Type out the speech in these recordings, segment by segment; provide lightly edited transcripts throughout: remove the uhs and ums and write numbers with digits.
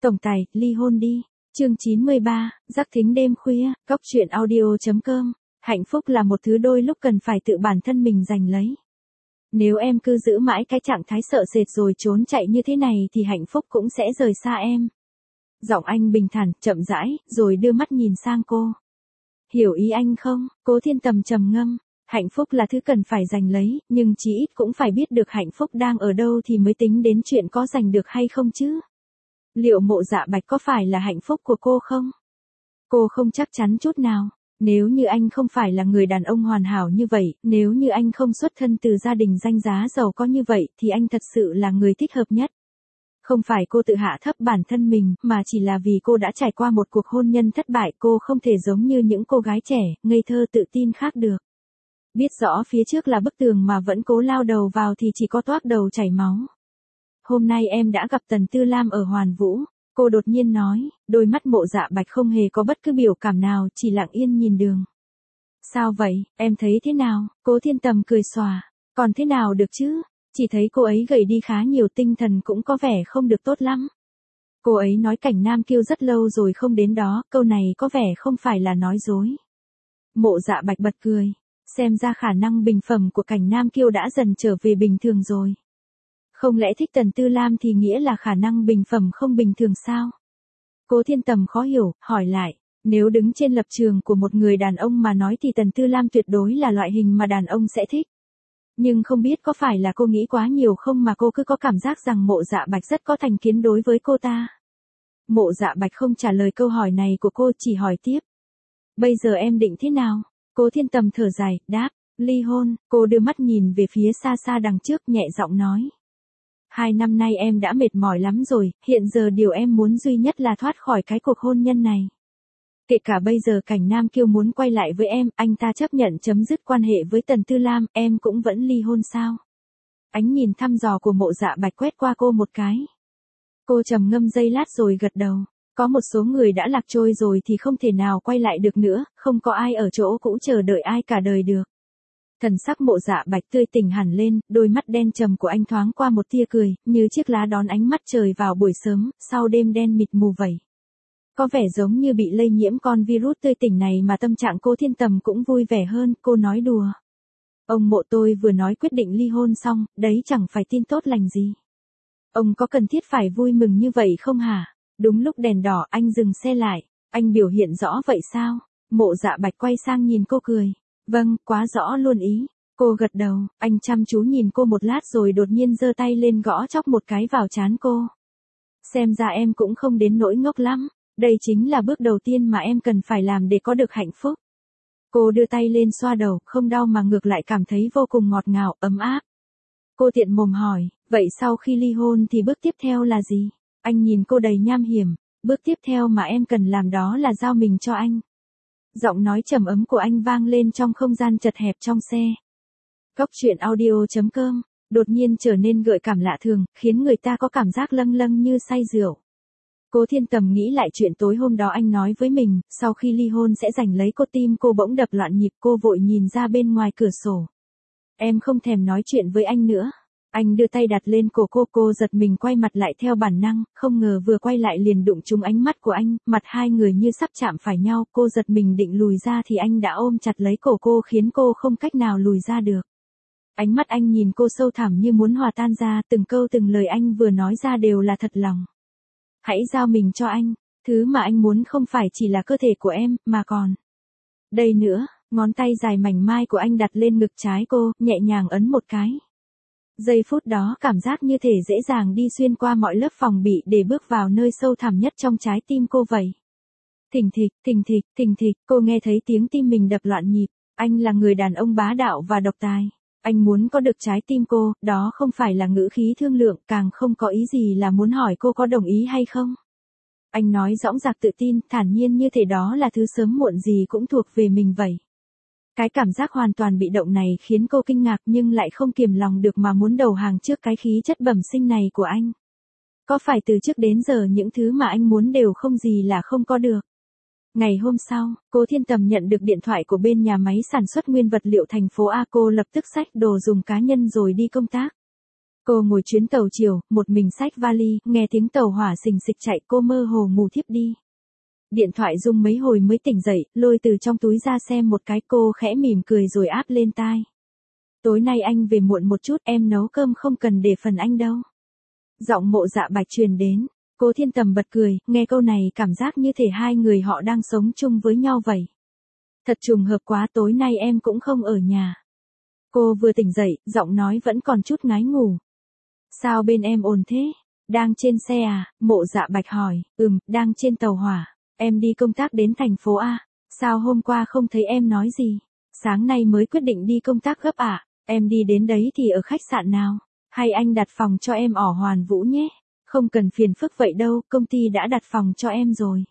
Tổng tài, ly hôn đi. Chương 93, giác thính đêm khuya, Cóc truyện audio.com. Hạnh phúc là một thứ đôi lúc cần phải tự bản thân mình giành lấy. Nếu em cứ giữ mãi cái trạng thái sợ sệt rồi trốn chạy như thế này thì hạnh phúc cũng sẽ rời xa em. Giọng anh bình thản, chậm rãi, rồi đưa mắt nhìn sang cô. Hiểu ý anh không? Cố Thiên Tầm trầm ngâm. Hạnh phúc là thứ cần phải giành lấy, nhưng chí ít cũng phải biết được hạnh phúc đang ở đâu thì mới tính đến chuyện có giành được hay không chứ. Liệu Mộ Dạ Bạch có phải là hạnh phúc của cô không? Cô không chắc chắn chút nào. Nếu như anh không phải là người đàn ông hoàn hảo như vậy, nếu như anh không xuất thân từ gia đình danh giá giàu có như vậy thì anh thật sự là người thích hợp nhất. Không phải cô tự hạ thấp bản thân mình, mà chỉ là vì cô đã trải qua một cuộc hôn nhân thất bại, cô không thể giống như những cô gái trẻ, ngây thơ tự tin khác được. Biết rõ phía trước là bức tường mà vẫn cố lao đầu vào thì chỉ có toác đầu chảy máu. Hôm nay em đã gặp Tần Tư Lam ở Hoàn Vũ, cô đột nhiên nói, đôi mắt Mộ Dạ Bạch không hề có bất cứ biểu cảm nào, chỉ lặng yên nhìn đường. Sao vậy, em thấy thế nào? Cố Thiên Tầm cười xòa, còn thế nào được chứ? Chỉ thấy cô ấy gầy đi khá nhiều, tinh thần cũng có vẻ không được tốt lắm. Cô ấy nói Cảnh Nam Kiêu rất lâu rồi không đến đó, câu này có vẻ không phải là nói dối. Mộ Dạ Bạch bật cười, xem ra khả năng bình phẩm của Cảnh Nam Kiêu đã dần trở về bình thường rồi. Không lẽ thích Tần Tư Lam thì nghĩa là khả năng bình phẩm không bình thường sao? Cố Thiên Tầm khó hiểu, hỏi lại, nếu đứng trên lập trường của một người đàn ông mà nói thì Tần Tư Lam tuyệt đối là loại hình mà đàn ông sẽ thích. Nhưng không biết có phải là cô nghĩ quá nhiều không mà cô cứ có cảm giác rằng Mộ Dạ Bạch rất có thành kiến đối với cô ta. Mộ Dạ Bạch không trả lời câu hỏi này của cô, chỉ hỏi tiếp. Bây giờ em định thế nào? Cố Thiên Tầm thở dài, đáp, ly hôn. Cô đưa mắt nhìn về phía xa xa đằng trước, nhẹ giọng nói. 2 năm nay em đã mệt mỏi lắm rồi, hiện giờ điều em muốn duy nhất là thoát khỏi cái cuộc hôn nhân này. Kể cả bây giờ Cảnh Nam Kiêu muốn quay lại với em, anh ta chấp nhận chấm dứt quan hệ với Tần Tư Lam, em cũng vẫn ly hôn sao? Ánh nhìn thăm dò của Mộ Dạ Bạch quét qua cô một cái. Cô trầm ngâm giây lát rồi gật đầu. Có một số người đã lạc trôi rồi thì không thể nào quay lại được nữa, không có ai ở chỗ cũ chờ đợi ai cả đời được. Thần sắc Mộ Dạ Bạch tươi tỉnh hẳn lên, đôi mắt đen trầm của anh thoáng qua một tia cười, như chiếc lá đón ánh mặt trời vào buổi sớm, sau đêm đen mịt mù vậy. Có vẻ giống như bị lây nhiễm con virus tươi tỉnh này mà tâm trạng Cố Thiên Tầm cũng vui vẻ hơn, cô nói đùa. Ông Mộ, tôi vừa nói quyết định ly hôn xong, đấy chẳng phải tin tốt lành gì. Ông có cần thiết phải vui mừng như vậy không hả? Đúng lúc đèn đỏ, anh dừng xe lại. Anh biểu hiện rõ vậy sao? Mộ Dạ Bạch quay sang nhìn cô cười. Vâng, quá rõ luôn ý. Cô gật đầu, anh chăm chú nhìn cô một lát rồi đột nhiên giơ tay lên gõ chóc một cái vào trán cô. Xem ra em cũng không đến nỗi ngốc lắm. Đây chính là bước đầu tiên mà em cần phải làm để có được hạnh phúc. Cô đưa tay lên xoa đầu, không đau mà ngược lại cảm thấy vô cùng ngọt ngào, ấm áp. Cô tiện mồm hỏi, vậy sau khi ly hôn thì bước tiếp theo là gì? Anh nhìn cô đầy nham hiểm, bước tiếp theo mà em cần làm đó là giao mình cho anh. Giọng nói trầm ấm của anh vang lên trong không gian chật hẹp trong xe. Cóc truyện audio.com, đột nhiên trở nên gợi cảm lạ thường, khiến người ta có cảm giác lâng lâng như say rượu. Cố Thiên Tầm nghĩ lại chuyện tối hôm đó anh nói với mình, sau khi ly hôn sẽ giành lấy cô, tim cô bỗng đập loạn nhịp, cô vội nhìn ra bên ngoài cửa sổ. Em không thèm nói chuyện với anh nữa. Anh đưa tay đặt lên cổ cô giật mình quay mặt lại theo bản năng, không ngờ vừa quay lại liền đụng trúng ánh mắt của anh, mặt hai người như sắp chạm phải nhau, cô giật mình định lùi ra thì anh đã ôm chặt lấy cổ cô khiến cô không cách nào lùi ra được. Ánh mắt anh nhìn cô sâu thẳm như muốn hòa tan ra, từng câu từng lời anh vừa nói ra đều là thật lòng. Hãy giao mình cho anh, thứ mà anh muốn không phải chỉ là cơ thể của em, mà còn đây nữa. Ngón tay dài mảnh mai của anh đặt lên ngực trái cô, nhẹ nhàng ấn một cái. Giây phút đó cảm giác như thể dễ dàng đi xuyên qua mọi lớp phòng bị để bước vào nơi sâu thẳm nhất trong trái tim cô vậy. Thình thịch, thình thịch, thình thịch, cô nghe thấy tiếng tim mình đập loạn nhịp. Anh là người đàn ông bá đạo và độc tài. Anh muốn có được trái tim cô, đó không phải là ngữ khí thương lượng, càng không có ý gì là muốn hỏi cô có đồng ý hay không. Anh nói dõng dạc tự tin, thản nhiên như thể đó là thứ sớm muộn gì cũng thuộc về mình vậy. Cái cảm giác hoàn toàn bị động này khiến cô kinh ngạc nhưng lại không kiềm lòng được mà muốn đầu hàng trước cái khí chất bẩm sinh này của anh. Có phải từ trước đến giờ những thứ mà anh muốn đều không gì là không có được. Ngày hôm sau, Cố Thiên Tầm nhận được điện thoại của bên nhà máy sản xuất nguyên vật liệu thành phố A. Cô lập tức xách đồ dùng cá nhân rồi đi công tác. Cô ngồi chuyến tàu chiều, một mình xách vali, nghe tiếng tàu hỏa xình xịch chạy, cô mơ hồ ngủ thiếp đi. Điện thoại rung mấy hồi mới tỉnh dậy, lôi từ trong túi ra xem một cái, cô khẽ mỉm cười rồi áp lên tai. Tối nay anh về muộn một chút, em nấu cơm không cần để phần anh đâu. Giọng Mộ Dạ Bạch truyền đến, Cố Thiên Tầm bật cười, nghe câu này cảm giác như thể hai người họ đang sống chung với nhau vậy. Thật trùng hợp quá, tối nay em cũng không ở nhà. Cô vừa tỉnh dậy, giọng nói vẫn còn chút ngái ngủ. Sao bên em ồn thế? Đang trên xe à? Mộ Dạ Bạch hỏi, đang trên tàu hỏa. Em đi công tác đến thành phố A. Sao hôm qua không thấy em nói gì? Sáng nay mới quyết định đi công tác gấp à? Em đi đến đấy thì ở khách sạn nào? Hay anh đặt phòng cho em ở Hoàn Vũ nhé? Không cần phiền phức vậy đâu, công ty đã đặt phòng cho em rồi.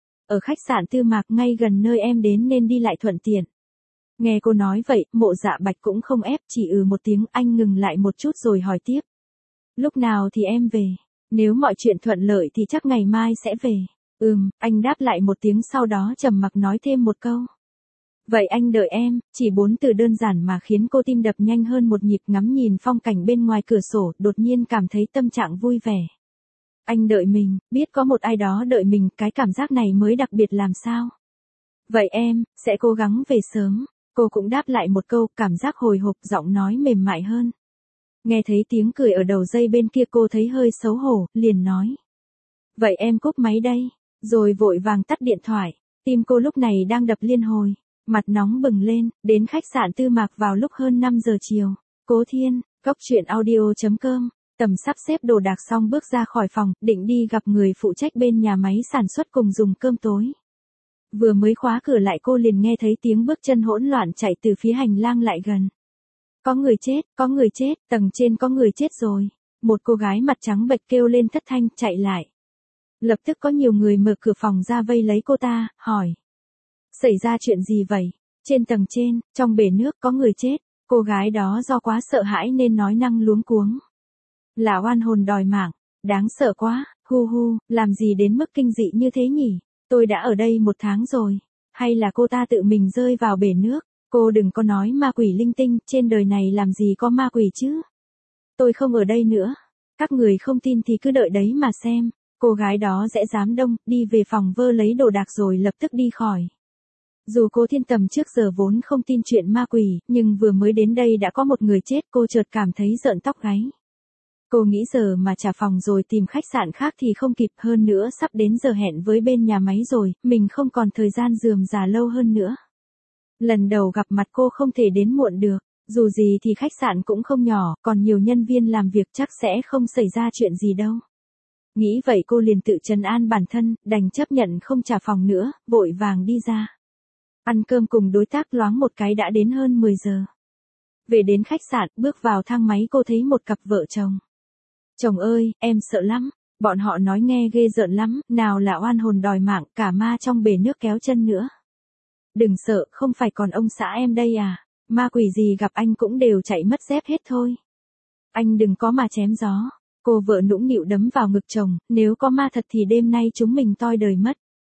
Ở khách sạn Tư Mạc ngay gần nơi em đến nên đi lại thuận tiện. Nghe cô nói vậy, Mộ Dạ Bạch cũng không ép, chỉ một tiếng, anh ngừng lại một chút rồi hỏi tiếp. Lúc nào thì em về? Nếu mọi chuyện thuận lợi thì chắc ngày mai sẽ về. Anh đáp lại một tiếng, sau đó trầm mặc nói thêm một câu. Vậy anh đợi em, chỉ 4 từ đơn giản mà khiến cô tim đập nhanh hơn một nhịp, ngắm nhìn phong cảnh bên ngoài cửa sổ, đột nhiên cảm thấy tâm trạng vui vẻ. Anh đợi mình, biết có một ai đó đợi mình, cái cảm giác này mới đặc biệt làm sao. Vậy em, sẽ cố gắng về sớm. Cô cũng đáp lại một câu, cảm giác hồi hộp, giọng nói mềm mại hơn. Nghe thấy tiếng cười ở đầu dây bên kia, cô thấy hơi xấu hổ, liền nói. Vậy em cúp máy đây, rồi vội vàng tắt điện thoại. Tim cô lúc này đang đập liên hồi, mặt nóng bừng lên, đến khách sạn Tư Mạc vào lúc hơn 5 giờ chiều. Cố Thiên, Cóc Truyện Audio.com. Tầm sắp xếp đồ đạc xong bước ra khỏi phòng, định đi gặp người phụ trách bên nhà máy sản xuất cùng dùng cơm tối. Vừa mới khóa cửa lại cô liền nghe thấy tiếng bước chân hỗn loạn chạy từ phía hành lang lại gần. Có người chết, tầng trên có người chết rồi. Một cô gái mặt trắng bệch kêu lên thất thanh, chạy lại. Lập tức có nhiều người mở cửa phòng ra vây lấy cô ta, hỏi. Xảy ra chuyện gì vậy? Trên tầng trên, trong bể nước có người chết. Cô gái đó do quá sợ hãi nên nói năng luống cuống. Là oan hồn đòi mạng, đáng sợ quá, làm gì đến mức kinh dị như thế nhỉ? Tôi đã ở đây 1 tháng rồi. Hay là cô ta tự mình rơi vào bể nước? Cô đừng có nói ma quỷ linh tinh, trên đời này làm gì có ma quỷ chứ? Tôi không ở đây nữa. Các người không tin thì cứ đợi đấy mà xem. Cô gái đó dễ dám đông, đi về phòng vơ lấy đồ đạc rồi lập tức đi khỏi. Dù Cố Thiên Tầm trước giờ vốn không tin chuyện ma quỷ, nhưng vừa mới đến đây đã có một người chết, cô chợt cảm thấy rợn tóc gáy. Cô nghĩ giờ mà trả phòng rồi tìm khách sạn khác thì không kịp, hơn nữa sắp đến giờ hẹn với bên nhà máy rồi, mình không còn thời gian rườm rà lâu hơn nữa. Lần đầu gặp mặt cô không thể đến muộn được, dù gì thì khách sạn cũng không nhỏ, còn nhiều nhân viên làm việc chắc sẽ không xảy ra chuyện gì đâu. Nghĩ vậy cô liền tự trấn an bản thân, đành chấp nhận không trả phòng nữa, vội vàng đi ra. Ăn cơm cùng đối tác loáng một cái đã đến hơn 10 giờ. Về đến khách sạn, bước vào thang máy cô thấy một cặp vợ chồng. Chồng ơi, em sợ lắm. Bọn họ nói nghe ghê rợn lắm, nào là oan hồn đòi mạng, cả ma trong bể nước kéo chân nữa. Đừng sợ, không phải còn ông xã em đây à? Ma quỷ gì gặp anh cũng đều chạy mất dép hết thôi. Anh đừng có mà chém gió. Cô vợ nũng nịu đấm vào ngực chồng, nếu có ma thật thì đêm nay chúng mình toi đời mất.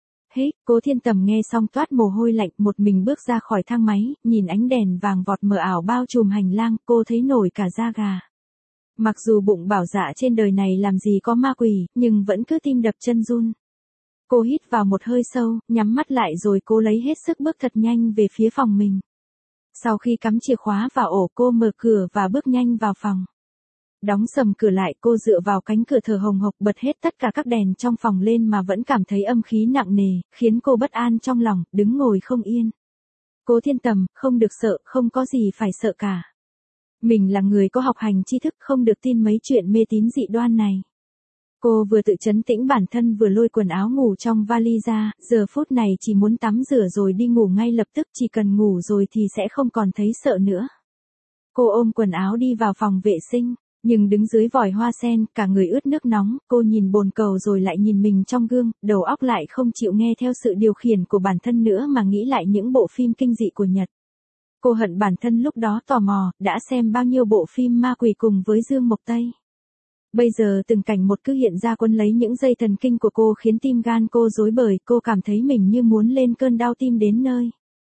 Cố Thiên Tầm nghe xong toát mồ hôi lạnh, một mình bước ra khỏi thang máy, nhìn ánh đèn vàng vọt mờ ảo bao trùm hành lang, cô thấy nổi cả da gà. Mặc dù bụng bảo dạ trên đời này làm gì có ma quỷ, nhưng vẫn cứ tim đập chân run. Cô hít vào một hơi sâu, nhắm mắt lại rồi cố lấy hết sức bước thật nhanh về phía phòng mình. Sau khi cắm chìa khóa vào ổ, cô mở cửa và bước nhanh vào phòng. Đóng sầm cửa lại, cô dựa vào cánh cửa thở hồng hộc, bật hết tất cả các đèn trong phòng lên mà vẫn cảm thấy âm khí nặng nề, khiến cô bất an trong lòng, đứng ngồi không yên. Cố Thiên Tầm, không được sợ, không có gì phải sợ cả. Mình là người có học hành tri thức, không được tin mấy chuyện mê tín dị đoan này. Cô vừa tự trấn tĩnh bản thân vừa lôi quần áo ngủ trong vali ra, giờ phút này chỉ muốn tắm rửa rồi đi ngủ ngay lập tức, chỉ cần ngủ rồi thì sẽ không còn thấy sợ nữa. Cô ôm quần áo đi vào phòng vệ sinh, nhưng đứng dưới vòi hoa sen, cả người ướt nước nóng, cô nhìn bồn cầu rồi lại nhìn mình trong gương, đầu óc lại không chịu nghe theo sự điều khiển của bản thân nữa mà nghĩ lại những bộ phim kinh dị của Nhật. Cô hận bản thân lúc đó tò mò, đã xem bao nhiêu bộ phim ma quỷ cùng với Dương Mộc Tây. Bây giờ từng cảnh một cứ hiện ra quấn lấy những dây thần kinh của cô khiến tim gan cô rối bời, cô cảm thấy mình như muốn lên cơn đau tim đến nơi.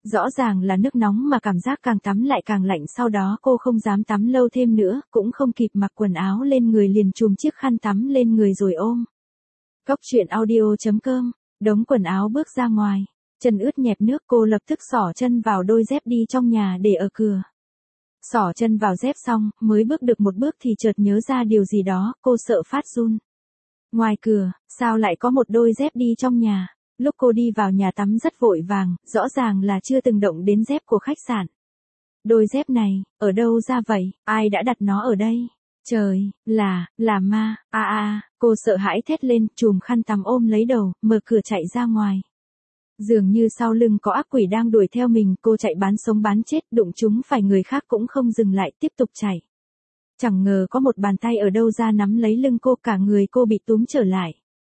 Rõ ràng là nước nóng mà cảm giác càng tắm lại càng lạnh, sau đó cô không dám tắm lâu thêm nữa, cũng không kịp mặc quần áo lên người liền chùm chiếc khăn tắm lên người rồi ôm. Cốc truyện audio.com, đống quần áo bước ra ngoài, chân ướt nhẹp nước, cô lập tức xỏ chân vào đôi dép đi trong nhà để ở cửa. Xỏ chân vào dép xong, mới bước được một bước thì chợt nhớ ra điều gì đó, cô sợ phát run. Ngoài cửa, sao lại có một đôi dép đi trong nhà? Lúc cô đi vào nhà tắm rất vội vàng, rõ ràng là chưa từng động đến dép của khách sạn. Đôi dép này, ở đâu ra vậy? Ai đã đặt nó ở đây? Trời, là ma, cô sợ hãi thét lên, chùm khăn tắm ôm lấy đầu, mở cửa chạy ra ngoài. Dường như sau lưng có ác quỷ đang đuổi theo mình, cô chạy bán sống bán chết, đụng chúng phải người khác cũng không dừng lại, tiếp tục chạy. Chẳng ngờ có một bàn tay ở đâu ra nắm lấy lưng cô, cả người cô bị túm trở lại.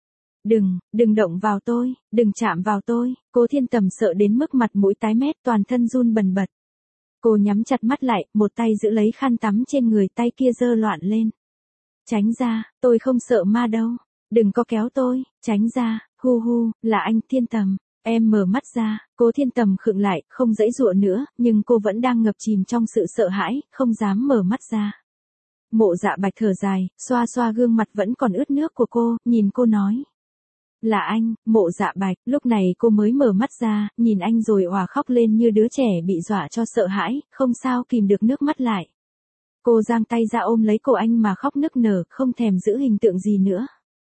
Đừng động vào tôi, đừng chạm vào tôi, cô Thiên Tầm sợ đến mức mặt mũi tái mét, toàn thân run bần bật. Cô nhắm chặt mắt lại, một tay giữ lấy khăn tắm trên người, tay kia giơ loạn lên. Tránh ra, tôi không sợ ma đâu, đừng có kéo tôi, tránh ra, là anh Thiên Tầm. Em mở mắt ra, cô Thiên Tầm khựng lại, không giãy giụa nữa, nhưng cô vẫn đang ngập chìm trong sự sợ hãi, không dám mở mắt ra. Mộ Dạ Bạch thở dài, xoa xoa gương mặt vẫn còn ướt nước của cô, nhìn cô nói. Là anh, Mộ Dạ Bạch. Lúc này cô mới mở mắt ra, nhìn anh rồi òa khóc lên như đứa trẻ bị dọa cho sợ hãi, không sao kìm được nước mắt lại. Cô giang tay ra ôm lấy cổ anh mà khóc nức nở, không thèm giữ hình tượng gì nữa.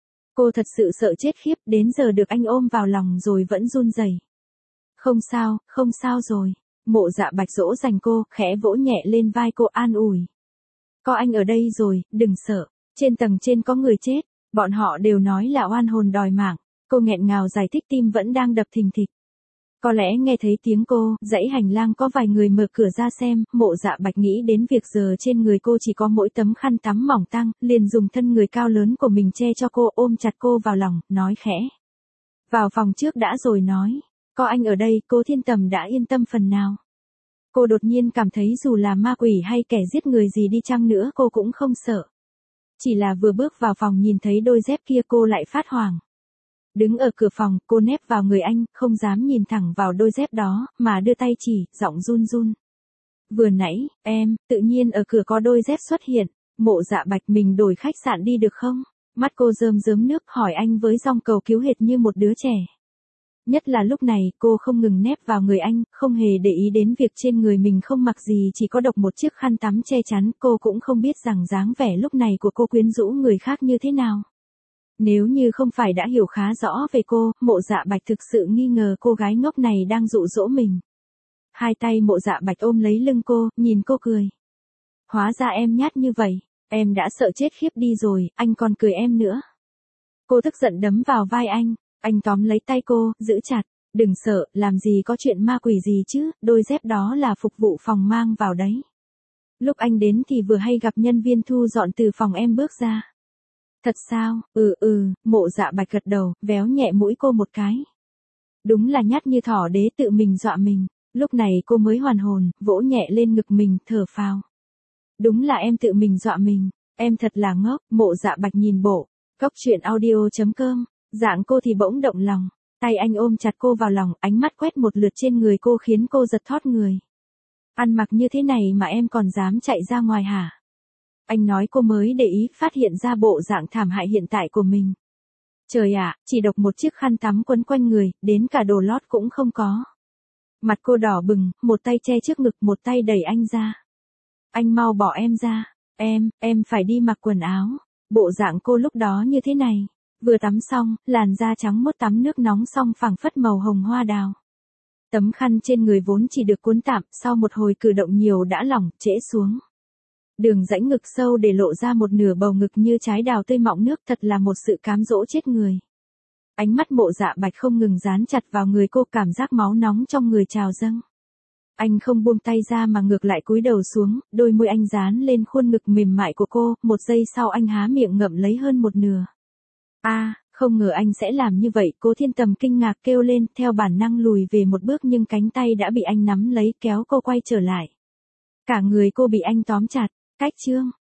Cô thật sự sợ chết khiếp, đến giờ được anh ôm vào lòng rồi vẫn run rẩy. Không sao rồi. Mộ Dạ Bạch dỗ dành cô, khẽ vỗ nhẹ lên vai cô an ủi. Có anh ở đây rồi, đừng sợ, trên tầng trên có người chết, bọn họ đều nói là oan hồn đòi mạng. Cô nghẹn ngào giải thích, tim vẫn đang đập thình thịch. Có lẽ nghe thấy tiếng cô, dãy hành lang có vài người mở cửa ra xem, Mộ Dạ Bạch nghĩ đến việc giờ trên người cô chỉ có mỗi tấm khăn tắm mỏng tang, liền dùng thân người cao lớn của mình che cho cô, ôm chặt cô vào lòng, nói khẽ. Vào phòng trước đã rồi nói, có anh ở đây, cô Thiên Tầm đã yên tâm phần nào. Cô đột nhiên cảm thấy dù là ma quỷ hay kẻ giết người gì đi chăng nữa cô cũng không sợ. Chỉ là vừa bước vào phòng nhìn thấy đôi dép kia cô lại phát hoảng. Đứng ở cửa phòng, cô nép vào người anh, không dám nhìn thẳng vào đôi dép đó, mà đưa tay chỉ, giọng run run. Vừa nãy, tự nhiên ở cửa có đôi dép xuất hiện. Mộ Dạ Bạch, mình đổi khách sạn đi được không? Mắt cô rơm rớm nước, hỏi anh với giọng cầu cứu hệt như một đứa trẻ. Nhất là lúc này, cô không ngừng nép vào người anh, không hề để ý đến việc trên người mình không mặc gì, chỉ có độc một chiếc khăn tắm che chắn, cô cũng không biết rằng dáng vẻ lúc này của cô quyến rũ người khác như thế nào. Nếu như không phải đã hiểu khá rõ về cô, Mộ Dạ Bạch thực sự nghi ngờ cô gái ngốc này đang dụ dỗ mình. Hai tay Mộ Dạ Bạch ôm lấy lưng cô, nhìn cô cười. Hóa ra em nhát như vậy, em đã sợ chết khiếp đi rồi, anh còn cười em nữa. Cô tức giận đấm vào vai anh tóm lấy tay cô, giữ chặt. Đừng sợ, làm gì có chuyện ma quỷ gì chứ, đôi dép đó là phục vụ phòng mang vào đấy. Lúc anh đến thì vừa hay gặp nhân viên thu dọn từ phòng em bước ra. Thật sao? Mộ Dạ Bạch gật đầu, véo nhẹ mũi cô một cái. Đúng là nhát như thỏ đế, tự mình dọa mình. Lúc này cô mới hoàn hồn, vỗ nhẹ lên ngực mình, thở phào. Đúng là em tự mình dọa mình, em thật là ngốc. Mộ Dạ Bạch nhìn bộ, cốc truyện audio.com, dạng cô thì bỗng động lòng. Tay anh ôm chặt cô vào lòng, ánh mắt quét một lượt trên người cô khiến cô giật thót người. Ăn mặc như thế này mà em còn dám chạy ra ngoài hả? Anh nói, cô mới để ý phát hiện ra bộ dạng thảm hại hiện tại của mình. Trời ạ, chỉ độc một chiếc khăn tắm quấn quanh người, đến cả đồ lót cũng không có. Mặt cô đỏ bừng, một tay che trước ngực, một tay đẩy anh ra. Anh mau bỏ em ra, em phải đi mặc quần áo. Bộ dạng cô lúc đó như thế này, vừa tắm xong, làn da trắng muốt, tắm nước nóng xong phảng phất màu hồng hoa đào. Tấm khăn trên người vốn chỉ được cuốn tạm, sau một hồi cử động nhiều đã lỏng, trễ xuống. Đường rãnh ngực sâu để lộ ra một nửa bầu ngực như trái đào tươi mọng nước, thật là một sự cám dỗ chết người. Ánh mắt Mộ Dạ Bạch không ngừng dán chặt vào người cô, cảm giác máu nóng trong người trào dâng. Anh không buông tay ra mà ngược lại cúi đầu xuống, đôi môi anh dán lên khuôn ngực mềm mại của cô, một giây sau anh há miệng ngậm lấy hơn một nửa. Không ngờ anh sẽ làm như vậy, cô Thiên Tầm kinh ngạc kêu lên, theo bản năng lùi về một bước nhưng cánh tay đã bị anh nắm lấy, kéo cô quay trở lại. Cả người cô bị anh tóm chặt. Cách chương